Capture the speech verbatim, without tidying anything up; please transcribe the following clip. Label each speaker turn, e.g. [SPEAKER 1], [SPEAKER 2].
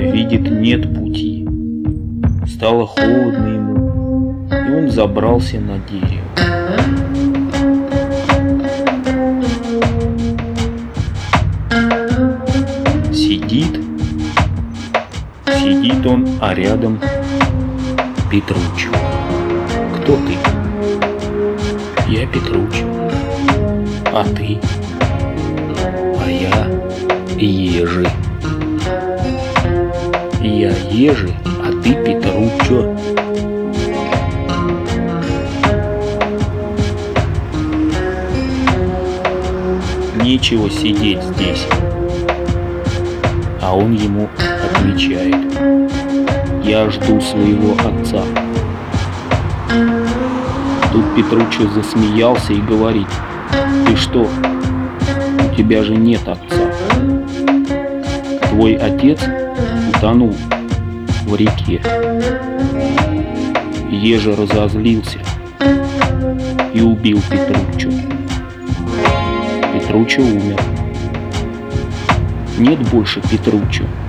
[SPEAKER 1] видит, нет пути. Стало холодно ему, и он забрался на дерево. Сидит, сидит он, а рядом Петруччо. Кто ты? Я Петруччо. А ты? А я Ежи. Я Ежи, а ты Петруччо. Нечего сидеть здесь. А он ему отвечает: я жду своего отца. Тут Петруччо засмеялся и говорит: ты что, у тебя же нет отца. Твой отец утонул в реке. Ежи разозлился и убил Петруччо. Петруччо умер. Нет больше Петруччо.